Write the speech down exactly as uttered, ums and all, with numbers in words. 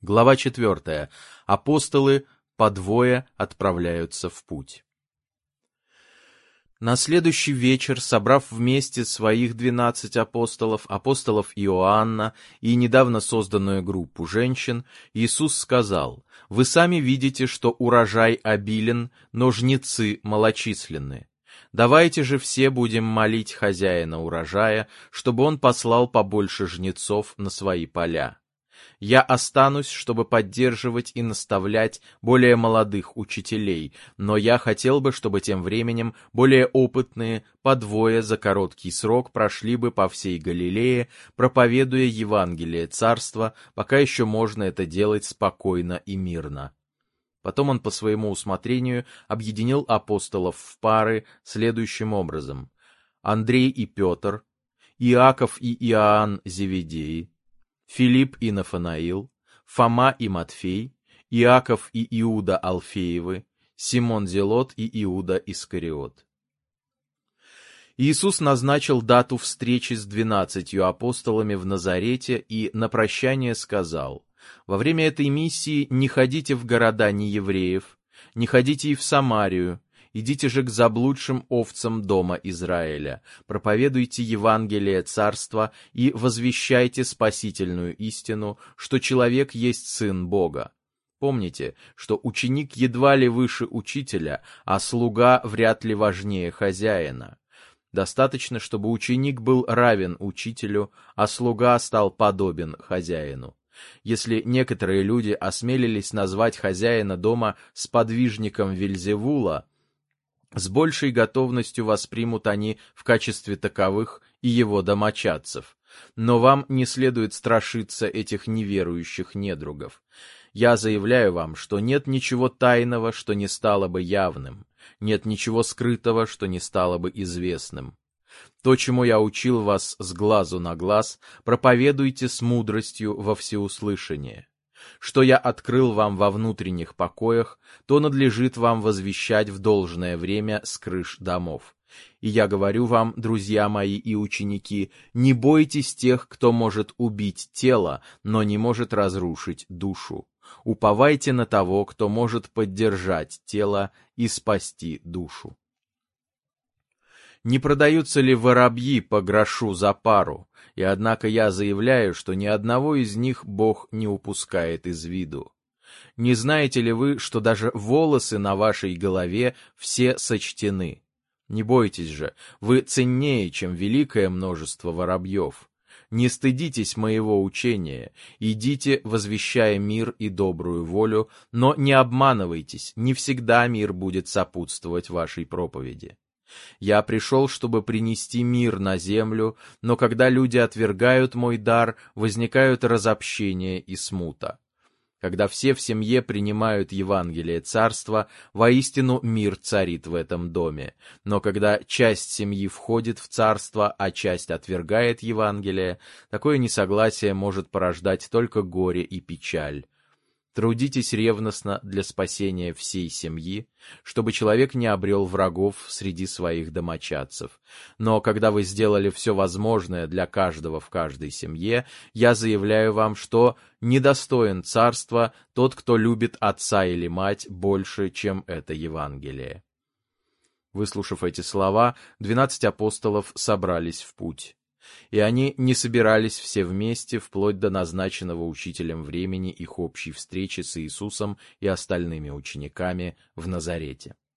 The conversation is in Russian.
Глава четвертая. Апостолы по двое отправляются в путь. На следующий вечер, собрав вместе своих двенадцать апостолов, апостолов Иоанна и недавно созданную группу женщин, Иисус сказал: «Вы сами видите, что урожай обилен, но жнецы малочисленны. Давайте же все будем молить хозяина урожая, чтобы он послал побольше жнецов на свои поля. Я останусь, чтобы поддерживать и наставлять более молодых учителей, но я хотел бы, чтобы тем временем более опытные по двое за короткий срок прошли бы по всей Галилее, проповедуя Евангелие Царства, пока еще можно это делать спокойно и мирно». Потом он по своему усмотрению объединил апостолов в пары следующим образом: Андрей и Петр, Иаков и Иоанн Зеведеи, Филипп и Нафанаил, Фома и Матфей, Иаков и Иуда Алфеевы, Симон Зелот и Иуда Искариот. Иисус назначил дату встречи с двенадцатью апостолами в Назарете и на прощание сказал: «Во время этой миссии не ходите в города неевреев, не ходите и в Самарию, идите же к заблудшим овцам дома Израиля, проповедуйте Евангелие Царства и возвещайте спасительную истину, что человек есть Сын Бога. Помните, что ученик едва ли выше учителя, а слуга вряд ли важнее хозяина. Достаточно, чтобы ученик был равен учителю, а слуга стал подобен хозяину. Если некоторые люди осмелились назвать хозяина дома сподвижником Вельзевула, с большей готовностью воспримут они в качестве таковых и его домочадцев. Но вам не следует страшиться этих неверующих недругов. Я заявляю вам, что нет ничего тайного, что не стало бы явным, нет ничего скрытого, что не стало бы известным. То, чему я учил вас с глазу на глаз, проповедуйте с мудростью во всеуслышание. Что я открыл вам во внутренних покоях, то надлежит вам возвещать в должное время с крыш домов. И я говорю вам, друзья мои и ученики, не бойтесь тех, кто может убить тело, но не может разрушить душу. Уповайте на того, кто может поддержать тело и спасти душу. Не продаются ли воробьи по грошу за пару? И однако я заявляю, что ни одного из них Бог не упускает из виду. Не знаете ли вы, что даже волосы на вашей голове все сочтены? Не бойтесь же, вы ценнее, чем великое множество воробьев. Не стыдитесь моего учения, идите, возвещая мир и добрую волю, но не обманывайтесь, не всегда мир будет сопутствовать вашей проповеди. Я пришел, чтобы принести мир на землю, но когда люди отвергают мой дар, возникают разобщение и смута. Когда все в семье принимают Евангелие Царства, воистину мир царит в этом доме. Но когда часть семьи входит в Царство, а часть отвергает Евангелие, такое несогласие может порождать только горе и печаль. Трудитесь ревностно для спасения всей семьи, чтобы человек не обрел врагов среди своих домочадцев. Но когда вы сделали все возможное для каждого в каждой семье, я заявляю вам, что недостоин царства тот, кто любит отца или мать больше, чем это Евангелие». Выслушав эти слова, двенадцать апостолов собрались в путь. И они не собирались все вместе вплоть до назначенного учителем времени их общей встречи с Иисусом и остальными учениками в Назарете.